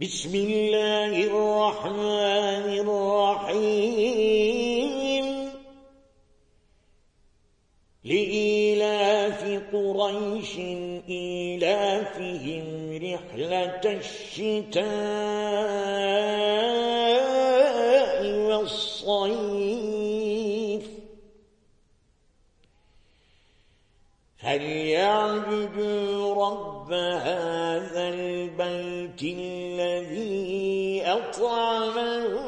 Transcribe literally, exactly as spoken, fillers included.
بسم الله الرحمن الرحيم لإيلاف قريش إيلافهم رحلة الشتاء والصيف فليعبدوا رب هذا البيت الذي أطعمهم